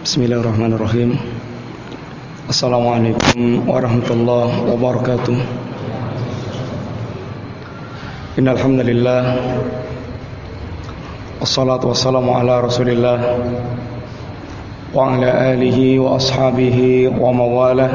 Bismillahirrahmanirrahim. Assalamualaikum warahmatullahi wabarakatuh. Innal hamdalillah wassalatu wassalamu ala Rasulillah wa ala alihi wa ashabihi wa mawalah.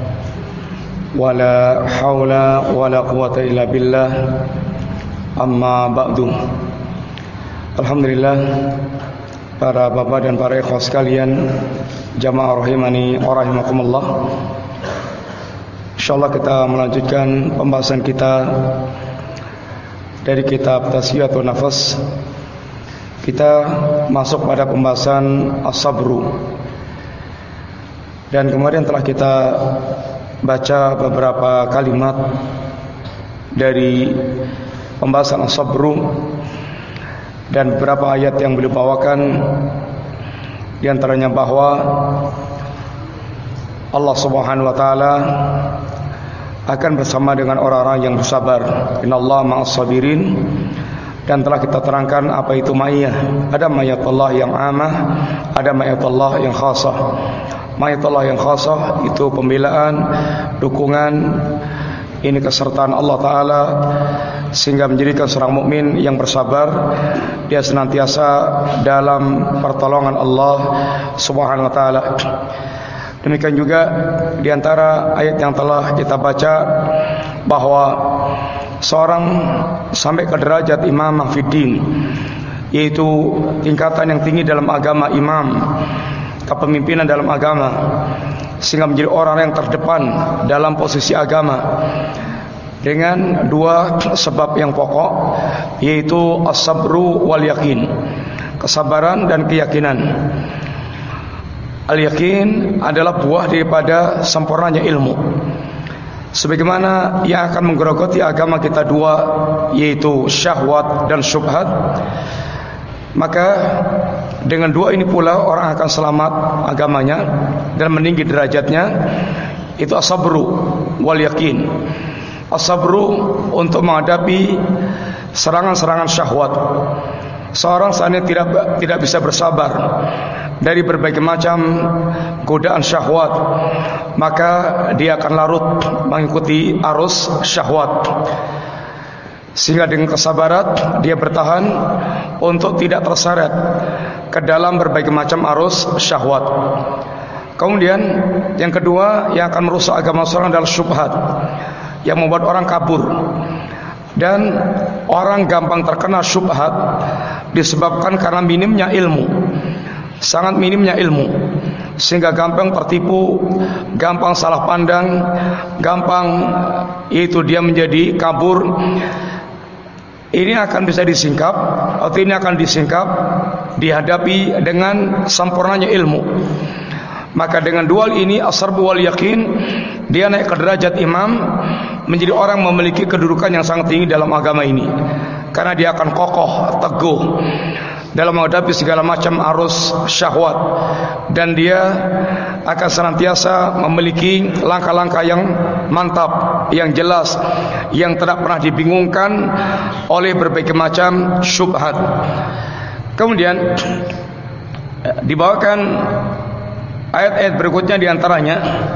Wala haula wala quwwata illa billah. Amma ba'du. Alhamdulillah, para bapak dan para ikhwah sekalian, jamaah rahimani wa rahimakumullah. Insyaallah kita melanjutkan pembahasan kita dari kitab Tazkiyatun Nafas. Kita masuk pada pembahasan as-sabru. Dan kemarin telah kita baca beberapa kalimat dari pembahasan as-sabru dan beberapa ayat yang beliau bawakan, di antaranya bahwa Allah Subhanahu wa taala akan bersama dengan orang-orang yang bersabar. Innallaha ma'as sabirin. Dan telah kita terangkan apa itu ma'iyah. Ada ma'iyatullah yang amah, ada ma'iyatullah yang khasah. Ma'iyatullah yang khasah itu pembelaan, dukungan, ini kesertaan Allah Ta'ala, sehingga menjadikan seorang mukmin yang bersabar dia senantiasa dalam pertolongan Allah Subhanahu wa taala. Demikian juga di antara ayat yang telah kita baca bahwa seorang sampai ke derajat imamah fiddin, yaitu tingkatan yang tinggi dalam agama, imam, kepemimpinan dalam agama, sehingga menjadi orang yang terdepan dalam posisi agama dengan dua sebab yang pokok, yaitu as-sabru wal yakin, kesabaran dan keyakinan. Al-yakin adalah buah daripada sempurnanya ilmu, sebagaimana yang akan menggerogoti agama kita dua, yaitu syahwat dan syubhat. Maka dengan dua ini pula orang akan selamat agamanya dan meninggi derajatnya. Itu as-sabru wal yakin. As-sabru untuk menghadapi serangan-serangan syahwat. Seorang seandainya tidak bisa bersabar dari berbagai macam godaan syahwat, maka dia akan larut mengikuti arus syahwat. Sehingga dengan kesabaran dia bertahan untuk tidak terseret ke dalam berbagai macam arus syahwat. Kemudian yang kedua yang akan merusak agama seorang adalah syubhat, yang membuat orang kabur. Dan orang gampang terkena syubhat disebabkan karena minimnya ilmu, sangat minimnya ilmu, sehingga gampang tertipu, gampang salah pandang, gampang itu dia menjadi kabur. Ini akan bisa disingkap, atau ini akan disingkap dihadapi dengan sempurnanya ilmu. Maka dengan dua ini, as-sarbu wal yakin, dia naik ke derajat imam, menjadi orang memiliki kedudukan yang sangat tinggi dalam agama ini, karena dia akan kokoh, teguh dalam menghadapi segala macam arus syahwat, dan dia akan senantiasa memiliki langkah-langkah yang mantap, yang jelas, yang tidak pernah dibingungkan oleh berbagai macam syubhat. Kemudian dibawakan ayat-ayat berikutnya, diantaranya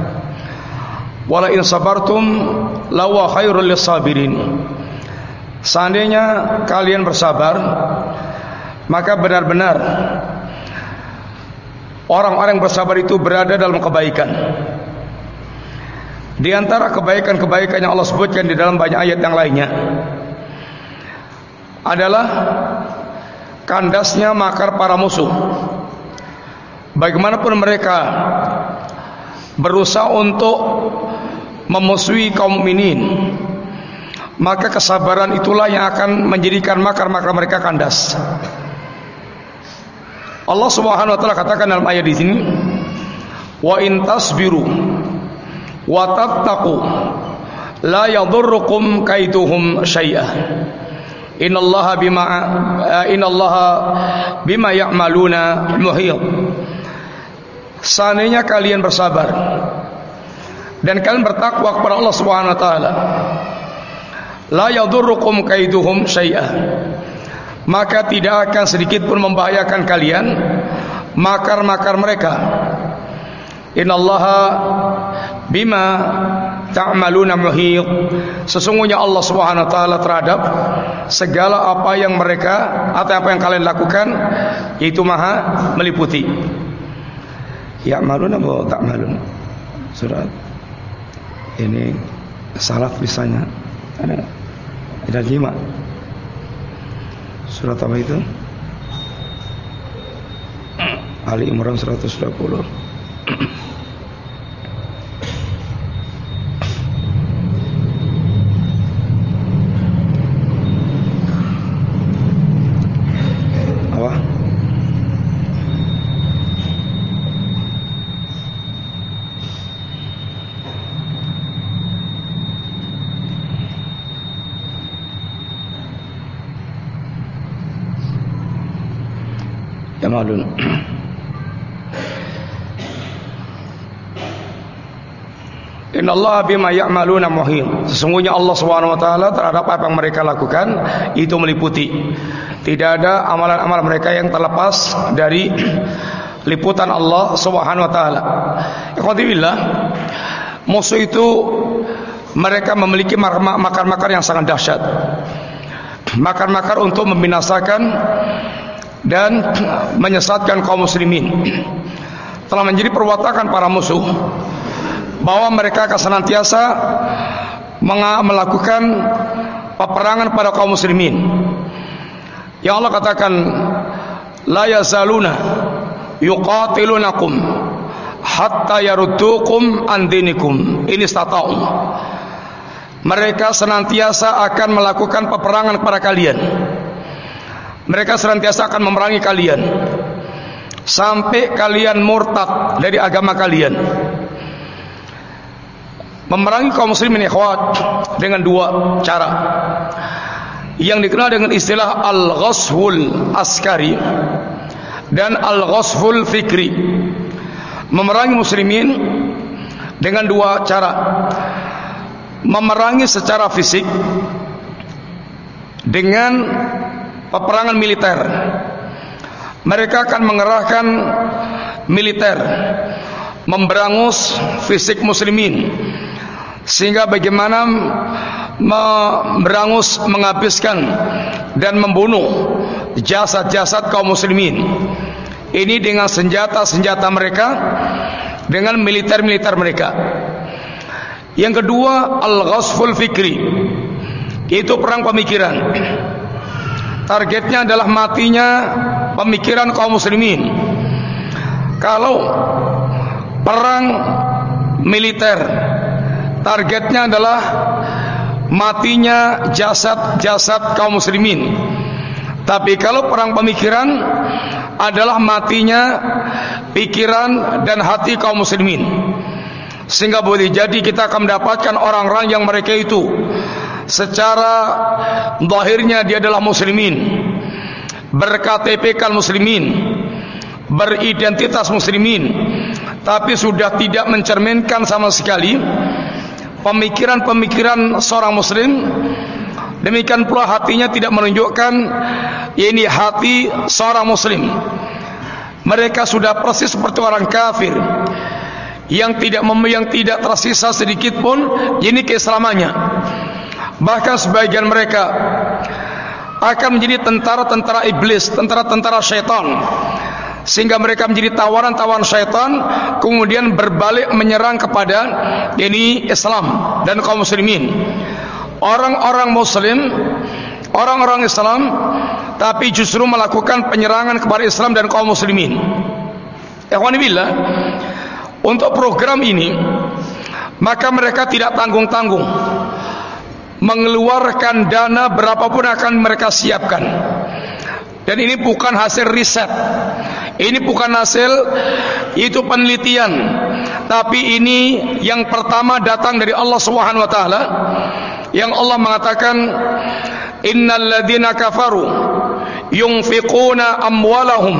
wala in sabartum lawa khairul lisabirin. Seandainya kalian bersabar, maka benar-benar orang-orang yang bersabar itu berada dalam kebaikan. Di antara kebaikan-kebaikan yang Allah sebutkan di dalam banyak ayat yang lainnya adalah kandasnya makar para musuh. Bagaimanapun mereka berusaha untuk memusuhi kaum mukminin, maka kesabaran itulah yang akan menjadikan makar-makar mereka kandas. Allah Subhanahu wa taala katakan dalam ayat di sini, wa in tasbiru wa tattaqu la yadhurrukum kaiduhum syai'ah innallaha bima ya'maluna muhit. Seandainya kalian bersabar dan kalian bertakwa kepada Allah Subhanahu wa taala, la yadhurrukum kaiduhum syai'ah, maka tidak akan sedikit pun membahayakan kalian makar-makar mereka. Innallaha bima ta'maluna muhit. Sesungguhnya Allah Subhanahu wa taala terhadap segala apa yang mereka atau apa yang kalian lakukan itu Maha meliputi. Ya'maluna wa ta'malun. Surat ini salah tulisannya. Ada 5. Surat apa itu? Ali Imran 120. Apa? Yamalun. Innallaha bima ya'maluna muhit. Sesungguhnya Allah Subhanahu wa taala terhadap apa yang mereka lakukan itu meliputi. Tidak ada amalan-amalan mereka yang terlepas dari liputan Allah Subhanahu wa taala. Ikhwatillah, musuh itu mereka memiliki makar-makar yang sangat dahsyat. Makar-makar untuk membinasakan dan menyesatkan kaum muslimin. Telah menjadi perwatakan para musuh bahwa mereka akan senantiasa melakukan peperangan pada kaum muslimin. Yang Allah katakan, la yazaluna yuqatilunakum hatta yaruddukum an dinikum in istata'u. Mereka senantiasa akan melakukan peperangan kepada kalian. Mereka senantiasa akan memerangi kalian sampai kalian murtad dari agama kalian. Memerangi kaum muslimin ikhwat dengan 2 cara yang dikenal dengan istilah al-ghaswul askari dan al-ghaswul fikri. Memerangi muslimin dengan 2 cara. Memerangi secara fisik dengan peperangan militer. Mereka akan mengerahkan militer memberangus fisik muslimin, sehingga bagaimana memberangus, menghabiskan dan membunuh jasad-jasad kaum muslimin. Ini dengan senjata-senjata mereka, dengan militer-militer mereka. Yang kedua, al-ghasful fikri, itu perang pemikiran. Targetnya adalah matinya pemikiran kaum muslimin. Kalau perang militer, targetnya adalah matinya jasad-jasad kaum muslimin. Tapi kalau perang pemikiran adalah matinya pikiran dan hati kaum muslimin. Sehingga boleh jadi kita akan mendapatkan orang-orang yang mereka itu secara zahirnya dia adalah muslimin, ber-KTP-kan muslimin, beridentitas muslimin, tapi sudah tidak mencerminkan sama sekali pemikiran-pemikiran seorang muslim. Demikian pula hatinya tidak menunjukkan ini hati seorang muslim. Mereka sudah persis seperti orang kafir yang tidak tersisa sedikit pun ini keislamannya. Bahkan sebagian mereka akan menjadi tentara-tentara iblis, tentara-tentara syaitan, sehingga mereka menjadi tawaran-tawaran syaitan, kemudian berbalik menyerang kepada ini Islam dan kaum muslimin. Orang-orang muslim, orang-orang Islam, tapi justru melakukan penyerangan kepada Islam dan kaum muslimin. Ikhwanibillah, untuk program ini maka mereka tidak tanggung-tanggung mengeluarkan dana berapapun akan mereka siapkan. Dan ini bukan hasil riset, ini bukan hasil itu penelitian, tapi ini yang pertama datang dari Allah Subhanahu wa taala, yang Allah mengatakan innal ladzina kafaru yunfiquna amwalahum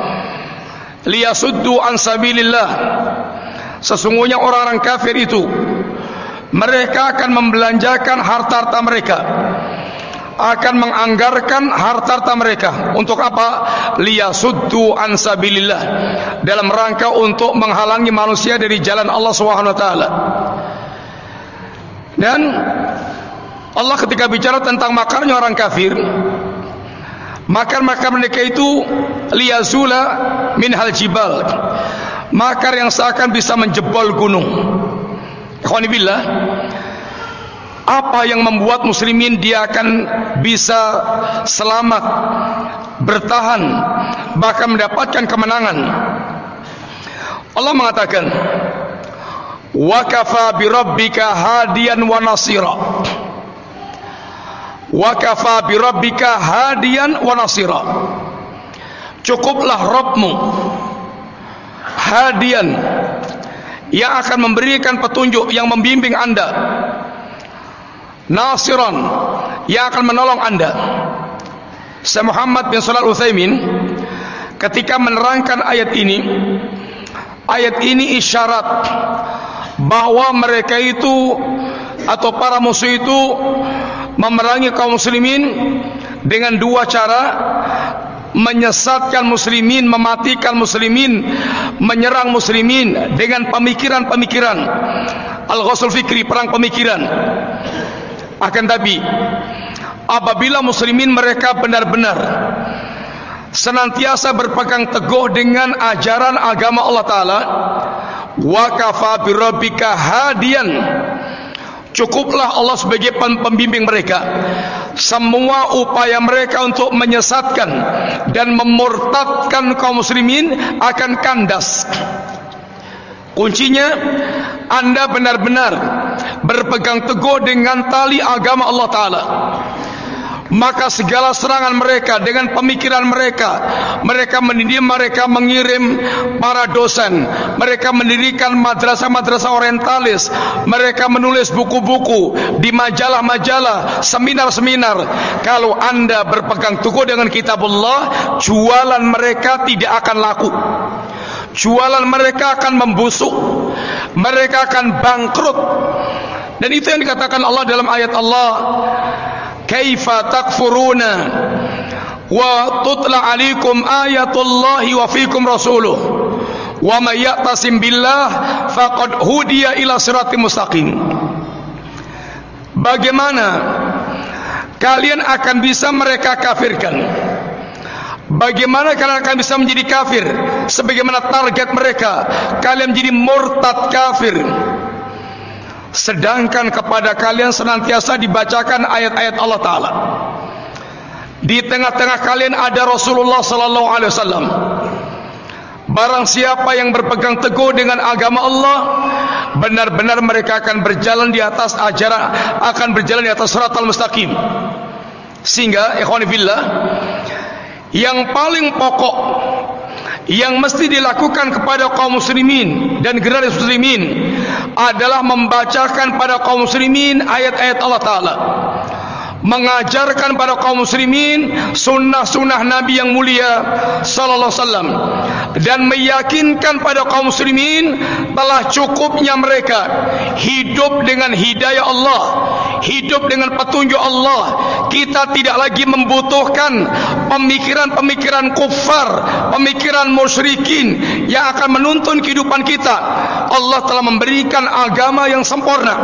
liyasuddu an sabilillah. Sesungguhnya orang-orang kafir itu mereka akan membelanjakan harta-harta mereka akan menganggarkan harta-harta mereka untuk apa? Liyasuddu an sabilillah, dalam rangka untuk menghalangi manusia dari jalan Allah Subhanahu wa taala. Dan Allah ketika bicara tentang makarnya orang kafir, makar mereka itu liyazula minhal jibal, makar yang seakan bisa menjebol gunung. Ikhwani billah, apa yang membuat muslimin dia akan bisa selamat, bertahan, bahkan mendapatkan kemenangan? Allah mengatakan, wa kafa bi rabbika hadiyan wa nasira. Wa kafa bi rabbika hadiyan wa nasira. Cukuplah Rabbmu hadiyan, yang akan memberikan petunjuk, yang membimbing Anda, nasiran, yang akan menolong Anda. Syekh Muhammad bin Shalih Al-Utsaimin ketika menerangkan ayat ini isyarat bahwa mereka itu atau para musuh itu memerangi kaum muslimin dengan dua cara: menyesatkan muslimin, mematikan muslimin, menyerang muslimin dengan pemikiran-pemikiran al-ghazul fikri, perang pemikiran. Akan tapi apabila muslimin mereka benar-benar senantiasa berpegang teguh dengan ajaran agama Allah Ta'ala, wa kafa bi rabbika hadiyan, cukuplah Allah sebagai pembimbing mereka. Semua upaya mereka untuk menyesatkan dan memurtadkan kaum muslimin akan kandas. Kuncinya, Anda benar-benar berpegang teguh dengan tali agama Allah Ta'ala, maka segala serangan mereka dengan pemikiran mereka mendidik, mereka mengirim para dosen, mereka mendirikan madrasah-madrasah orientalis, mereka menulis buku-buku di majalah-majalah, seminar-seminar. Kalau Anda berpegang teguh dengan kitabullah, jualan mereka tidak akan laku, jualan mereka akan membusuk, mereka akan bangkrut. Dan itu yang dikatakan Allah dalam ayat Allah, kaifa takfuruna wa tutla alaikum ayatullahi wa fikum rasuluh wa may ya'tasim billah faqad hudiya ila siratim mustaqim. Bagaimana kalian akan bisa mereka kafirkan? Bagaimana kalian akan bisa menjadi kafir sebagaimana target mereka? Kalian menjadi murtad kafir, sedangkan kepada kalian senantiasa dibacakan ayat-ayat Allah Ta'ala. Di tengah-tengah kalian ada Rasulullah Sallallahu Alaihi Wasallam. Barang siapa yang berpegang teguh dengan agama Allah, benar-benar mereka akan berjalan di atas ajaran, akan berjalan di atas siratal mustaqim. Sehingga ikhwani fillah, yang paling pokok yang mesti dilakukan kepada kaum muslimin dan generasi muslimin adalah membacakan pada kaum muslimin ayat-ayat Allah Ta'ala, mengajarkan pada kaum muslimin sunnah-sunnah Nabi yang mulia Sallallahu Alaihi Wasallam, dan meyakinkan pada kaum muslimin telah cukupnya mereka hidup dengan hidayah Allah, hidup dengan petunjuk Allah. Kita tidak lagi membutuhkan pemikiran-pemikiran kufar, pemikiran musyrikin yang akan menuntun kehidupan kita. Allah telah memberikan agama yang sempurna.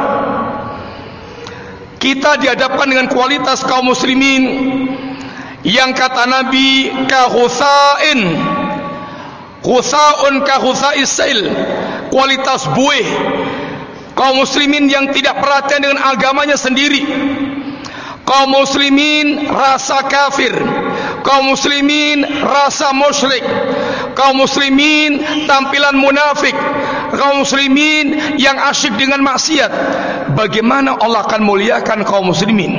Kita dihadapkan dengan kualitas kaum muslimin yang kata Nabi kahutsain, khutsaun kahutsais sail, kualitas buih. Kaum muslimin yang tidak perhatian dengan agamanya sendiri, kaum muslimin rasa kafir, kaum muslimin rasa musyrik, kaum muslimin tampilan munafik, kaum muslimin yang asyik dengan maksiat. Bagaimana Allah akan muliakan kaum muslimin?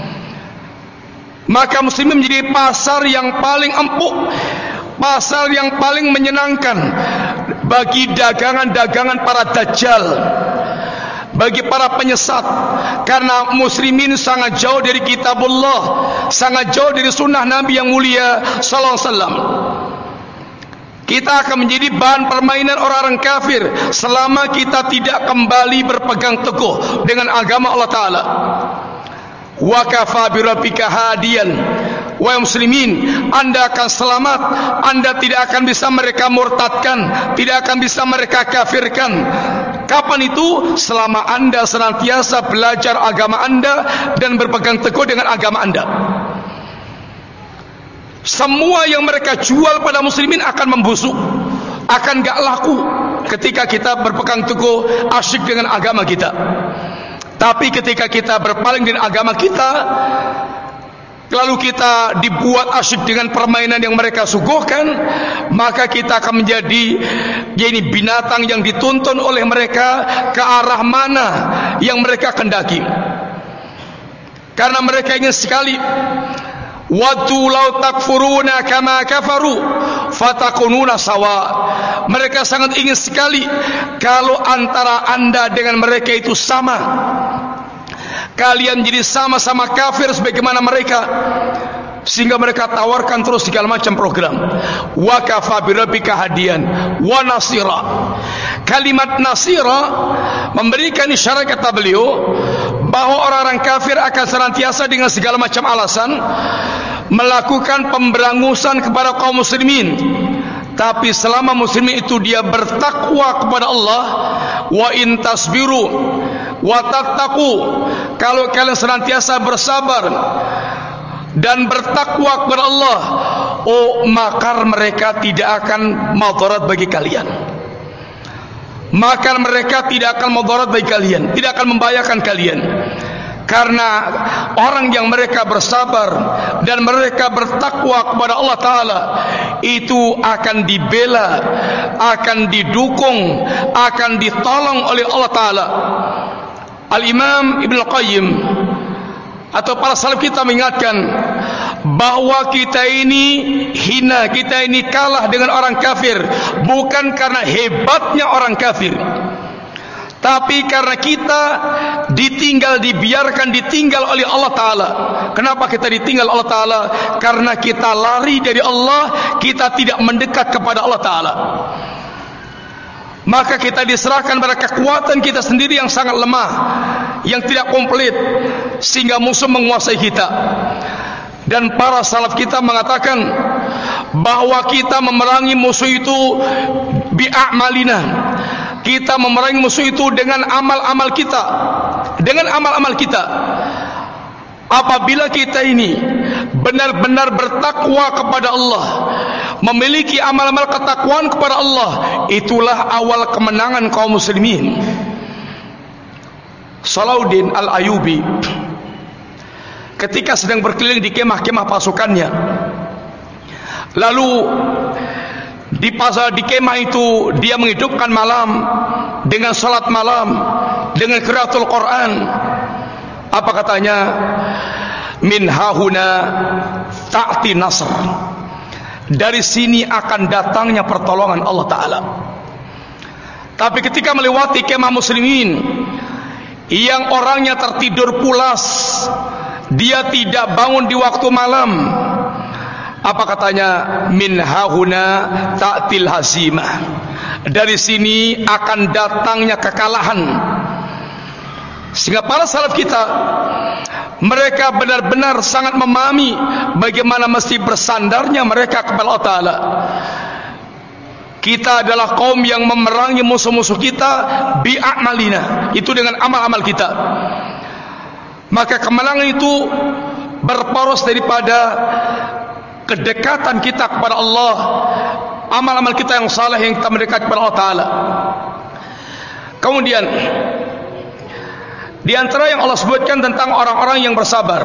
Maka muslimin menjadi pasar yang paling empuk, pasar yang paling menyenangkan bagi dagangan-dagangan para dajjal, bagi para penyesat. Karena muslimin sangat jauh dari kitabullah, sangat jauh dari sunnah Nabi yang mulia Sallallahu Alaihi Wasallam. Kita akan menjadi bahan permainan orang-orang kafir selama kita tidak kembali berpegang teguh dengan agama Allah Ta'ala. Wa kafa bi rabbika hadiyan. Wahai muslimin, Anda akan selamat. Anda tidak akan bisa mereka murtadkan, tidak akan bisa mereka kafirkan. Kapan itu? Selama Anda senantiasa belajar agama Anda dan berpegang teguh dengan agama Anda. Semua yang mereka jual pada muslimin akan membusuk, akan gak laku ketika kita berpegang teguh asyik dengan agama kita. Tapi ketika kita berpaling dengan agama kita, lalu kita dibuat asyik dengan permainan yang mereka suguhkan, maka kita akan menjadi binatang yang dituntun oleh mereka ke arah mana yang mereka kendaki. Karena mereka ingin sekali, waddu law takfuruna kama kafaru fatakununa sawa. Mereka sangat ingin sekali kalau antara Anda dengan mereka itu sama, kalian jadi sama-sama kafir sebagaimana mereka, sehingga mereka tawarkan terus segala macam program. Wa kafa bi rabbika hadiyan wa nasira. Kalimat nasira memberikan isyarat, kata beliau, bahwa orang-orang kafir akan senantiasa dengan segala macam alasan melakukan pemberangusan kepada kaum muslimin. Tapi selama muslimin itu dia bertakwa kepada Allah, wa in tasbiru wa tattaqu, kalau kalian senantiasa bersabar dan bertakwa kepada Allah, maka mereka tidak akan madarat bagi kalian. Maka mereka tidak akan madarat bagi kalian, tidak akan membahayakan kalian. Karena orang yang mereka bersabar dan mereka bertakwa kepada Allah Ta'ala, itu akan dibela, akan didukung, akan ditolong oleh Allah Ta'ala. Al-Imam Ibn Al-Qayyim atau para salaf kita mengingatkan bahwa kita ini hina, kita ini kalah dengan orang kafir, bukan karena hebatnya orang kafir, tapi karena kita dibiarkan ditinggal oleh Allah Ta'ala. Kenapa kita ditinggal Allah Ta'ala? Karena kita lari dari Allah, kita tidak mendekat kepada Allah Ta'ala. Maka kita diserahkan pada kekuatan kita sendiri yang sangat lemah, yang tidak komplit, sehingga musuh menguasai kita. Dan para salaf kita mengatakan bahwa kita memerangi musuh itu bi'a'malina. Kita memerangi musuh itu dengan amal-amal kita, dengan amal-amal kita. Apabila kita ini benar-benar bertakwa kepada Allah, memiliki amal-amal ketakwaan kepada Allah, itulah awal kemenangan kaum muslimin. Salahuddin Al-Ayyubi ketika sedang berkeliling di kemah-kemah pasukannya, lalu di kemah itu dia menghidupkan malam dengan salat malam, dengan qiraatul Quran. Apa katanya? Min hahuna ta'ti nasr. Dari sini akan datangnya pertolongan Allah Ta'ala. Tapi ketika melewati kemah muslimin yang orangnya tertidur pulas, dia tidak bangun di waktu malam, apa katanya? Min hahuna ta'til hazimah. Dari sini akan datangnya kekalahan. Sehingga para salaf kita, mereka benar-benar sangat memahami bagaimana mesti bersandarnya mereka kepada Allah Ta'ala. Kita adalah kaum yang memerangi musuh-musuh kita bi'a'malina, itu dengan amal-amal kita. Maka kemenangan itu berporos daripada kedekatan kita kepada Allah, amal-amal kita yang saleh yang kita mendekat kepada Allah Ta'ala. Kemudian di antara yang Allah sebutkan tentang orang-orang yang bersabar,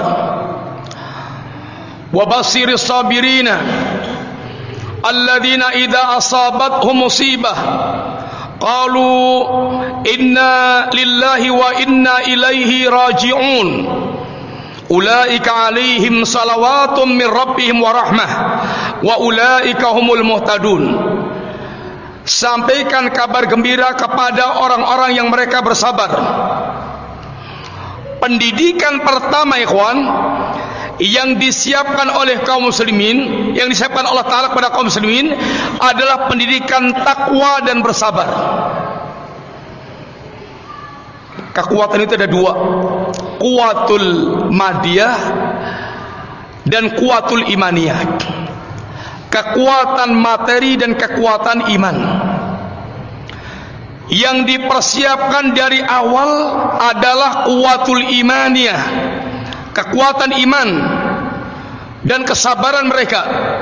wa basiris sabirina alladzina idza asabathum musibah qalu inna lillahi wa inna ilaihi raji'un ulaika alaihim salawatun min rabbihim wa rahmah wa ulaika humul muhtadun. Sampaikan kabar gembira kepada orang-orang yang mereka bersabar. Pendidikan pertama, ikhwan, yang disiapkan oleh kaum muslimin, yang disiapkan Allah Ta'ala kepada kaum muslimin adalah pendidikan takwa dan bersabar. Kekuatan itu ada dua, kuwatul madiyah dan kuwatul imaniyah. Kekuatan materi dan kekuatan iman. Yang dipersiapkan dari awal adalah kuwatul imaniyah, kekuatan iman dan kesabaran mereka.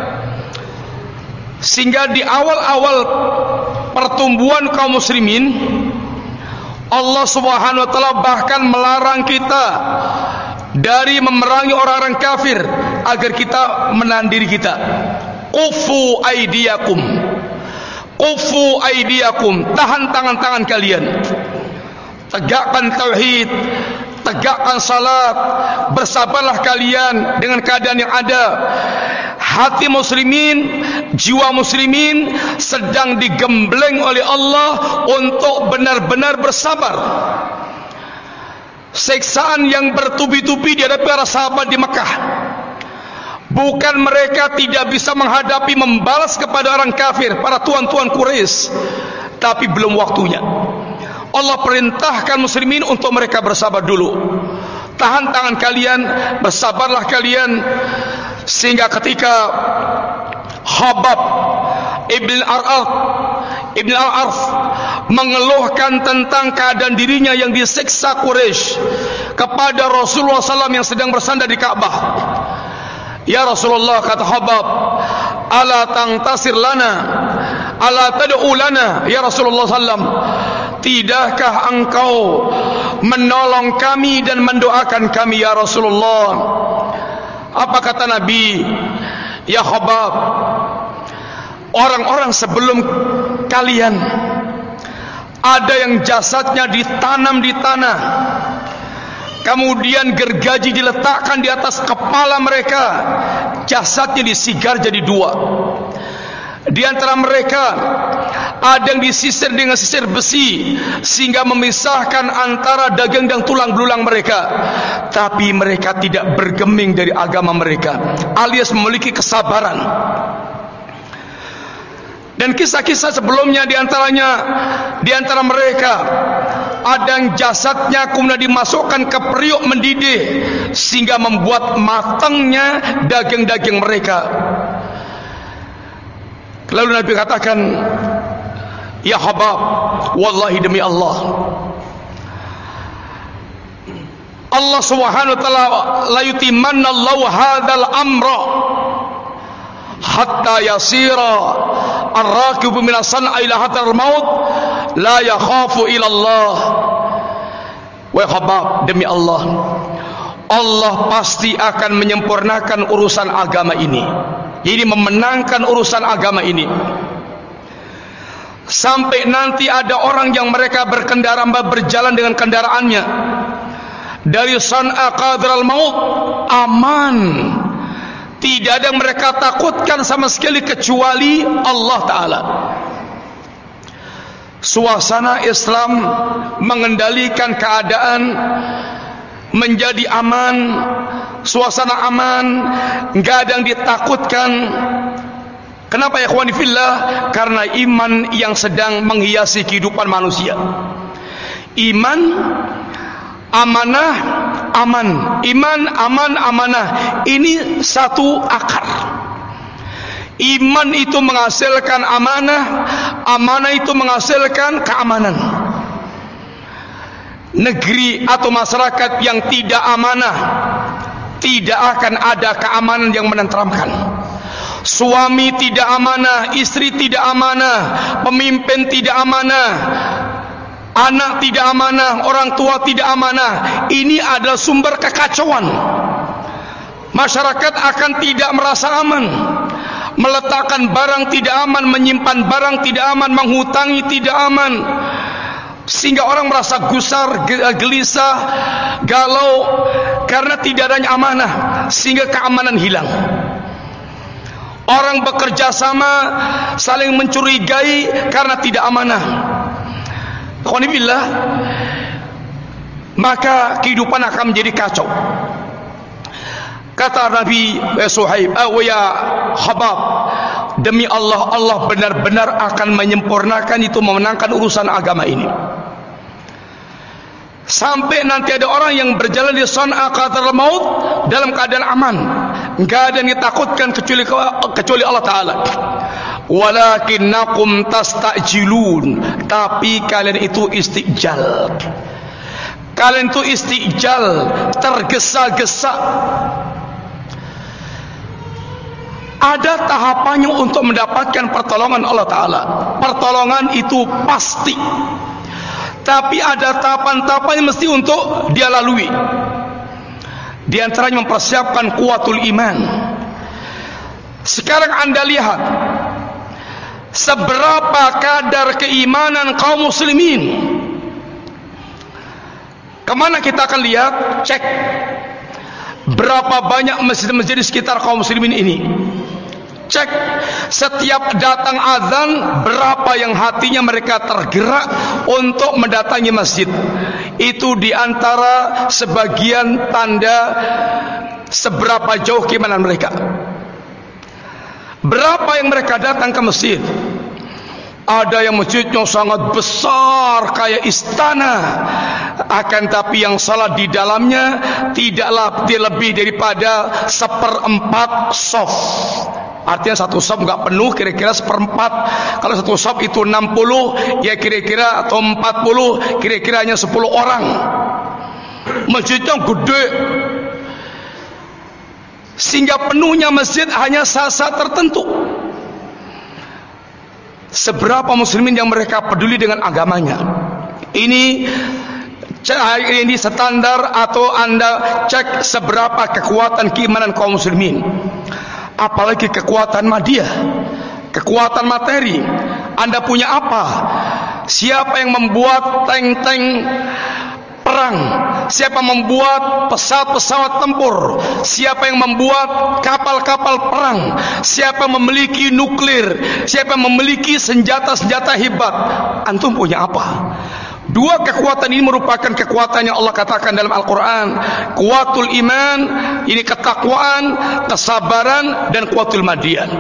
Sehingga di awal-awal pertumbuhan kaum muslimin, Allah Subhanahu wa taala bahkan melarang kita dari memerangi orang-orang kafir agar kita menahan diri kita. Kufu aidiyakum, kufu aidiyakum, tahan tangan-tangan kalian. Tegakkan tauhid, tegakkan salat, bersabarlah kalian dengan keadaan yang ada. Hati muslimin, jiwa muslimin sedang digembleng oleh Allah untuk benar-benar bersabar. Siksaan yang bertubi-tubi dihadapi para sahabat di Mekah. Bukan mereka tidak bisa menghadapi, membalas kepada orang kafir, para tuan-tuan Quraisy, tapi belum waktunya. Allah perintahkan muslimin untuk mereka bersabar dulu. Tahan tangan kalian, bersabarlah kalian. Sehingga ketika Khabbab Ibn al-Arf mengeluhkan tentang keadaan dirinya yang disiksa Quraisy kepada Rasulullah SAW yang sedang bersandar di Ka'bah. Ya Rasulullah, kata Khabbab, ala tangtasir lana, ala tad'u lana, ya Rasulullah SAW, tidakkah engkau menolong kami dan mendoakan kami ya Rasulullah? Apa kata Nabi? Ya Khabbab, orang-orang sebelum kalian ada yang jasadnya ditanam di tanah, kemudian gergaji diletakkan di atas kepala mereka, jasadnya disigar jadi dua. Di antara mereka ada yang disisir dengan sisir besi sehingga memisahkan antara daging dan tulang belulang mereka, tapi mereka tidak bergeming dari agama mereka, alias memiliki kesabaran. Dan kisah-kisah sebelumnya di antara mereka ada yang jasadnya kemudian dimasukkan ke periuk mendidih sehingga membuat matangnya daging-daging mereka. Lalu Nabi katakan, ya Khabbab, wallahi demi Allah, Allah Subhanahu wa taala la yutimanna Allahu hadzal amra hatta yasira ar-rakibu min as-san'a ila hatar al-maut la yakhafu ila Allah. Wa Khabbab, demi Allah, Allah pasti akan menyempurnakan urusan agama ini. Jadi memenangkan urusan agama ini. Sampai nanti ada orang yang mereka berjalan dengan kendaraannya dari San'a qadral maut aman. Tidak ada yang mereka takutkan sama sekali kecuali Allah Ta'ala. Suasana Islam mengendalikan keadaan menjadi aman, suasana aman, enggak ada yang ditakutkan. Kenapa ya ikhwani fillah? Karena iman yang sedang menghiasi kehidupan manusia. Iman, amanah, aman. Iman, aman, amanah. Ini satu akar. Iman itu menghasilkan amanah, amanah itu menghasilkan keamanan. Negeri atau masyarakat yang tidak amanah, tidak akan ada keamanan yang menenteramkan. Suami tidak amanah, istri tidak amanah, pemimpin tidak amanah, anak tidak amanah, orang tua tidak amanah. Ini adalah sumber kekacauan. Masyarakat akan tidak merasa aman. Meletakkan barang tidak aman, menyimpan barang tidak aman, menghutangi tidak aman. Sehingga orang merasa gusar, gelisah, galau karena tidak adanya amanah, sehingga keamanan hilang. Orang bekerja sama saling mencurigai karena tidak amanah. Qanibillah, maka kehidupan akan menjadi kacau. Kata Nabi Suhaib, ya Khabbab, demi Allah, Allah benar-benar akan menyempurnakan itu, memenangkan urusan agama ini. Sampai nanti ada orang yang berjalan di San'a qadarul maut dalam keadaan aman, enggak ada yang ditakutkan kecuali Allah Ta'ala. Walakinnakum tastajilun, tapi kalian itu istijal. Kalian itu istijal, tergesa-gesa. Ada tahapannya untuk mendapatkan pertolongan Allah Ta'ala. Pertolongan itu pasti, tapi ada tahapan-tahapan yang mesti untuk dia lalui. Di antaranya mempersiapkan kuwatul iman. Sekarang anda lihat seberapa kadar keimanan kaum muslimin. Kemana kita akan lihat? Cek berapa banyak masjid-masjid di sekitar kaum muslimin ini. Cek setiap datang azan, berapa yang hatinya mereka tergerak untuk mendatangi masjid. Itu diantara sebagian tanda seberapa jauh keimanan mereka. Berapa yang mereka datang ke masjid. Ada yang masjidnya sangat besar kayak istana, akan tapi yang salat di dalamnya tidaklah lebih daripada 1/4 shaf. Artinya satu shaf enggak penuh, kira-kira 1/4. Kalau satu shaf itu 60, ya kira-kira, atau 40, kira-kira hanya 10 orang. Masjidnya gede, sehingga penuhnya masjid hanya saat-saat tertentu. Seberapa muslimin yang mereka peduli dengan agamanya. Ini standar, atau anda cek seberapa kekuatan keimanan kaum muslimin. Apalagi kekuatan madiyah, kekuatan materi. Anda punya apa? Siapa yang membuat tank-tank perang? Siapa membuat pesawat-pesawat tempur? Siapa yang membuat kapal-kapal perang? Siapa memiliki nuklir? Siapa memiliki senjata-senjata hebat? Antum punya apa? Dua kekuatan ini merupakan kekuatan yang Allah katakan dalam Al-Quran. Kuwatul iman, ini ketakwaan, kesabaran, dan kuwatul madiyah.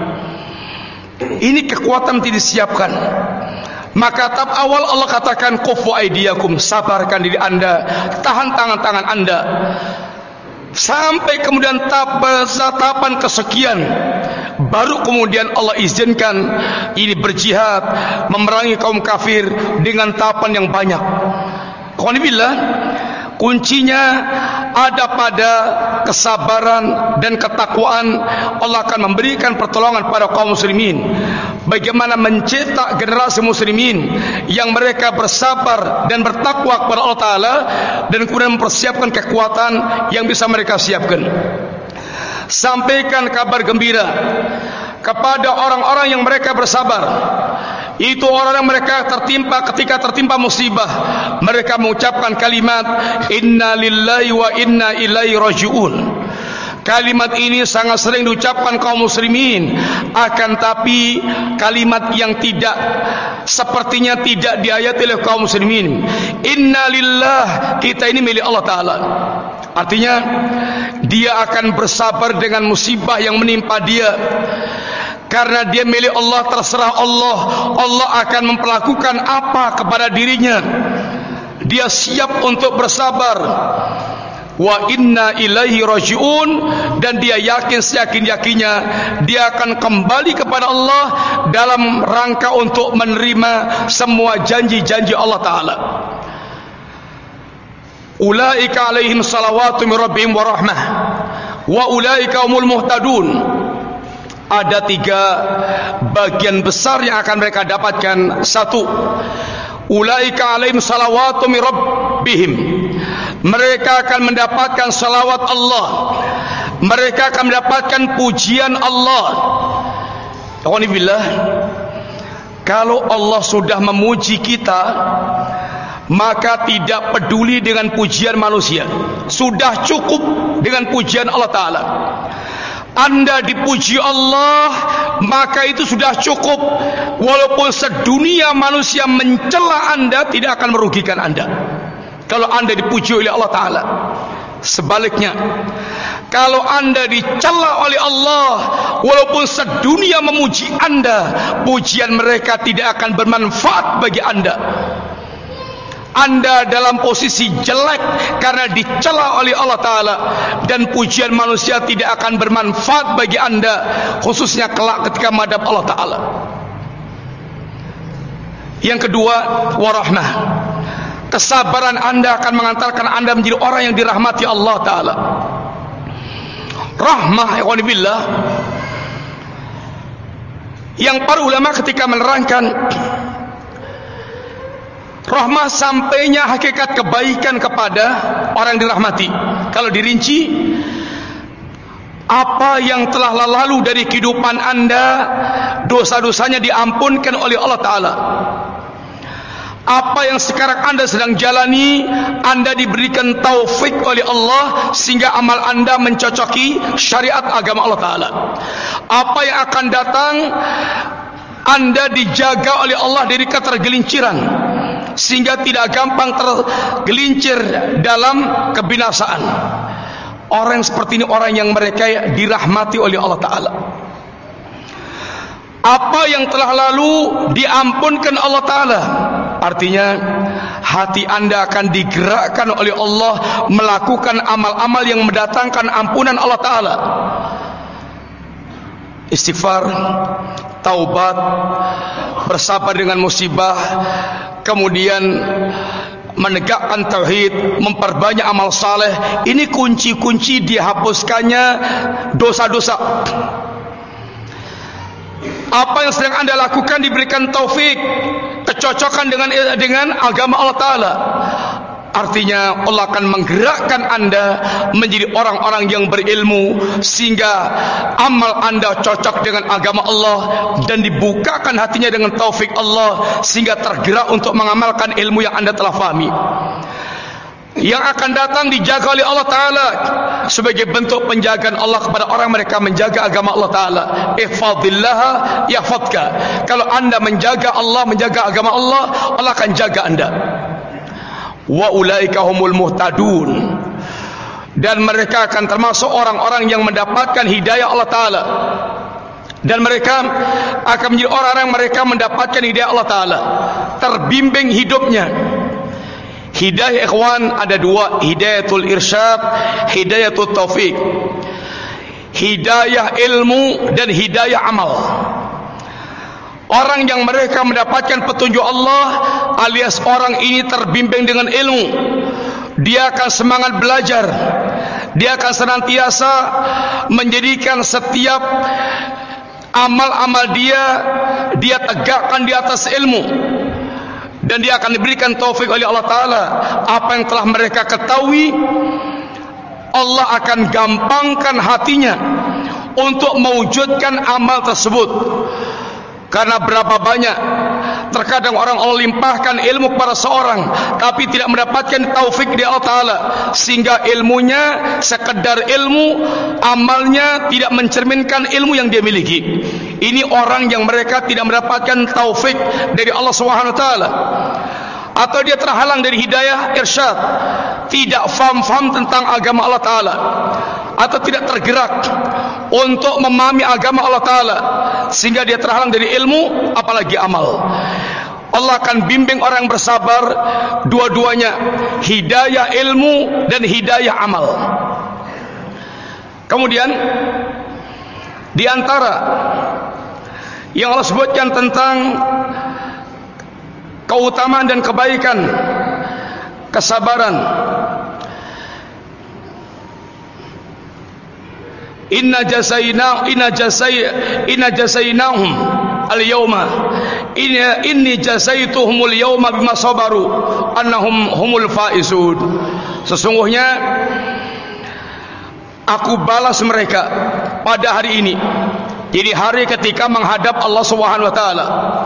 Ini kekuatan yang disiapkan. Maka tahap awal Allah katakan kufu aidiyakum, sabarkan diri anda, tahan tangan-tangan anda. Sampai kemudian tahapan kesekian, baru kemudian Allah izinkan ini berjihad, memerangi kaum kafir dengan tahapan yang banyak. Qanibillah, kuncinya ada pada kesabaran dan ketakwaan. Allah akan memberikan pertolongan pada kaum muslimin. Bagaimana mencetak generasi muslimin yang mereka bersabar dan bertakwa kepada Allah Ta'ala, dan kemudian mempersiapkan kekuatan yang bisa mereka siapkan. Sampaikan kabar gembira kepada orang-orang yang mereka bersabar. Itu orang yang mereka ketika tertimpa musibah, mereka mengucapkan kalimat inna lillahi wa inna ilaihi raji'un. Kalimat ini sangat sering diucapkan kaum muslimin, akan tapi kalimat yang sepertinya tidak diayati oleh kaum muslimin. Inna lillah, kita ini milik Allah Ta'ala. Artinya dia akan bersabar dengan musibah yang menimpa dia, karena dia milik Allah, terserah Allah. Allah akan memperlakukan apa kepada dirinya. Dia siap untuk bersabar. Wa inna ilaihi raji'un, dan dia yakin seyakin-yakinnya dia akan kembali kepada Allah dalam rangka untuk menerima semua janji-janji Allah Ta'ala. Ulaika alaihim salawatu min rabbihim wa rahmah wa ulaika humul muhtadun. Ada 3 bagian besar yang akan mereka dapatkan. 1, ulaika alaihim salawatu min rabbihim, mereka akan mendapatkan salawat Allah, mereka akan mendapatkan pujian Allah. Alhamdulillah, kalau Allah sudah memuji kita, maka tidak peduli dengan pujian manusia. Sudah cukup dengan pujian Allah Ta'ala. Anda dipuji Allah, maka itu sudah cukup. Walaupun sedunia manusia mencela Anda, tidak akan merugikan Anda kalau Anda dipuji oleh Allah Ta'ala. Sebaliknya, kalau Anda dicela oleh Allah, walaupun sedunia memuji Anda, pujian mereka tidak akan bermanfaat bagi Anda. Anda dalam posisi jelek karena dicela oleh Allah Ta'ala, dan pujian manusia tidak akan bermanfaat bagi Anda, khususnya kelak ketika menghadap Allah Ta'ala. Yang kedua, warahmah. Kesabaran Anda akan mengantarkan Anda menjadi orang yang dirahmati Allah Ta'ala. Rahmah, ikhwanibillah, yang para ulama ketika menerangkan rahmah sampainya hakikat kebaikan kepada orang yang dirahmati. Kalau dirinci, apa yang telah lalu dari kehidupan Anda, dosa-dosanya diampunkan oleh Allah Ta'ala. Apa yang sekarang Anda sedang jalani, Anda diberikan taufik oleh Allah sehingga amal Anda mencocoki syariat agama Allah Ta'ala. Apa yang akan datang, Anda dijaga oleh Allah dari ketergelinciran sehingga tidak gampang tergelincir dalam kebinasaan. Orang seperti ini orang yang mereka dirahmati oleh Allah Ta'ala. Apa yang telah lalu diampunkan Allah Ta'ala. Artinya hati Anda akan digerakkan oleh Allah melakukan amal-amal yang mendatangkan ampunan Allah Ta'ala. Istighfar, taubat, bersabar dengan musibah, kemudian menegakkan tauhid, memperbanyak amal saleh. Ini kunci-kunci dihapuskannya dosa-dosa. Apa yang sedang Anda lakukan diberikan taufik, kecocokan dengan agama Allah Ta'ala. Artinya Allah akan menggerakkan Anda menjadi orang-orang yang berilmu sehingga amal Anda cocok dengan agama Allah, dan dibukakan hatinya dengan taufik Allah sehingga tergerak untuk mengamalkan ilmu yang Anda telah fahami. Yang akan datang dijaga oleh Allah Ta'ala sebagai bentuk penjagaan Allah kepada orang mereka menjaga agama Allah Ta'ala. Ihfadhillaha yahfadka. Kalau Anda menjaga Allah, menjaga agama Allah, Allah akan jaga Anda. Wa ulaika humul muhtadun. Dan mereka akan termasuk orang-orang yang mendapatkan hidayah Allah Ta'ala. Dan mereka akan menjadi orang-orang mereka mendapatkan hidayah Allah Ta'ala, terbimbing hidupnya. Hidayah ikhwan ada dua, hidayatul irsyad, hidayatul taufik. Hidayah ilmu dan hidayah amal. Orang yang mereka mendapatkan petunjuk Allah alias orang ini terbimbing dengan ilmu, dia akan semangat belajar. Dia akan senantiasa menjadikan setiap amal-amal dia tegakkan di atas ilmu. Dan dia akan diberikan taufik oleh Allah Ta'ala. Apa yang telah mereka ketahui, Allah akan gampangkan hatinya untuk mewujudkan amal tersebut. Karena berapa banyak terkadang orang Allah limpahkan ilmu kepada seorang, tapi tidak mendapatkan taufik dari Allah Ta'ala, sehingga ilmunya sekedar ilmu, amalnya tidak mencerminkan ilmu yang dia miliki. Ini orang yang mereka tidak mendapatkan taufik dari Allah Subhanahu Wa Ta'ala, atau dia terhalang dari hidayah irsyad, tidak faham tentang agama Allah Ta'ala, atau tidak tergerak untuk memahami agama Allah Ta'ala, sehingga dia terhalang dari ilmu apalagi amal. Allah akan bimbing orang yang bersabar, dua-duanya, hidayah ilmu dan hidayah amal. Kemudian di antara yang Allah sebutkan tentang keutamaan dan kebaikan kesabaran, inna jazainahum al-yawma inni jazaituhumul yawma bima sabaru annahum humul faizun. Sesungguhnya aku balas mereka pada hari ini, jadi hari ketika menghadap Allah Subhanahu Wa Ta'ala,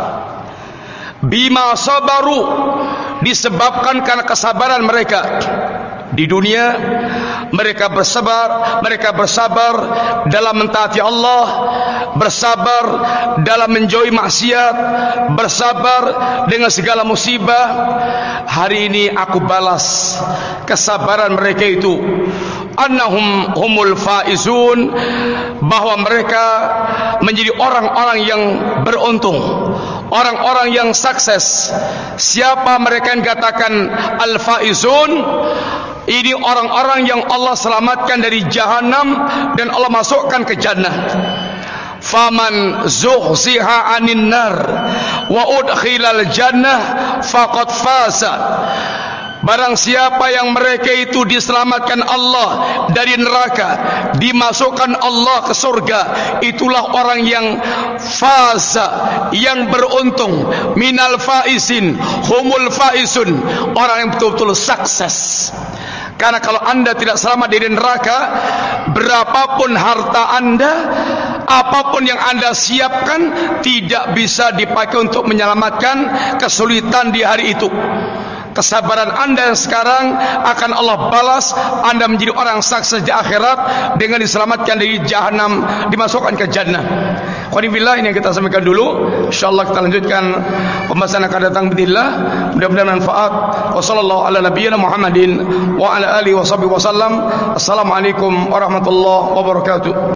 bima sabaru, disebabkan karena kesabaran mereka. Di dunia mereka bersabar dalam mentaati Allah, bersabar dalam menjauhi maksiat, bersabar dengan segala musibah. Hari ini aku balas kesabaran mereka itu, annahum humul faizun, bahwa mereka menjadi orang-orang yang beruntung, orang-orang yang sukses. Siapa mereka yang katakan al-faizun? Ini orang-orang yang Allah selamatkan dari jahanam dan Allah masukkan ke jannah. Faman zuhziha 'anil nar wa udkhilal jannah faqad faza. Barang siapa yang mereka itu diselamatkan Allah dari neraka, dimasukkan Allah ke surga, itulah orang yang faza, yang beruntung. Minal faizin humul faizun, orang yang betul-betul sukses. Karena kalau anda tidak selamat dari neraka, berapapun harta anda, apapun yang anda siapkan, tidak bisa dipakai untuk menyelamatkan kesulitan di hari itu. Kesabaran anda yang sekarang akan Allah balas. Anda menjadi orang sukses di akhirat dengan diselamatkan dari jahanam, dimasukkan ke jannah. Qanibillah, ini yang kita sampaikan dulu. InsyaAllah kita lanjutkan pembahasan akan datang bismillah. Mudah-mudahan manfaat. Wassallallahu ala nabiyyina Muhammadin wa ala alihi wa sahbihi wasallam. Assalamualaikum warahmatullahi wabarakatuh.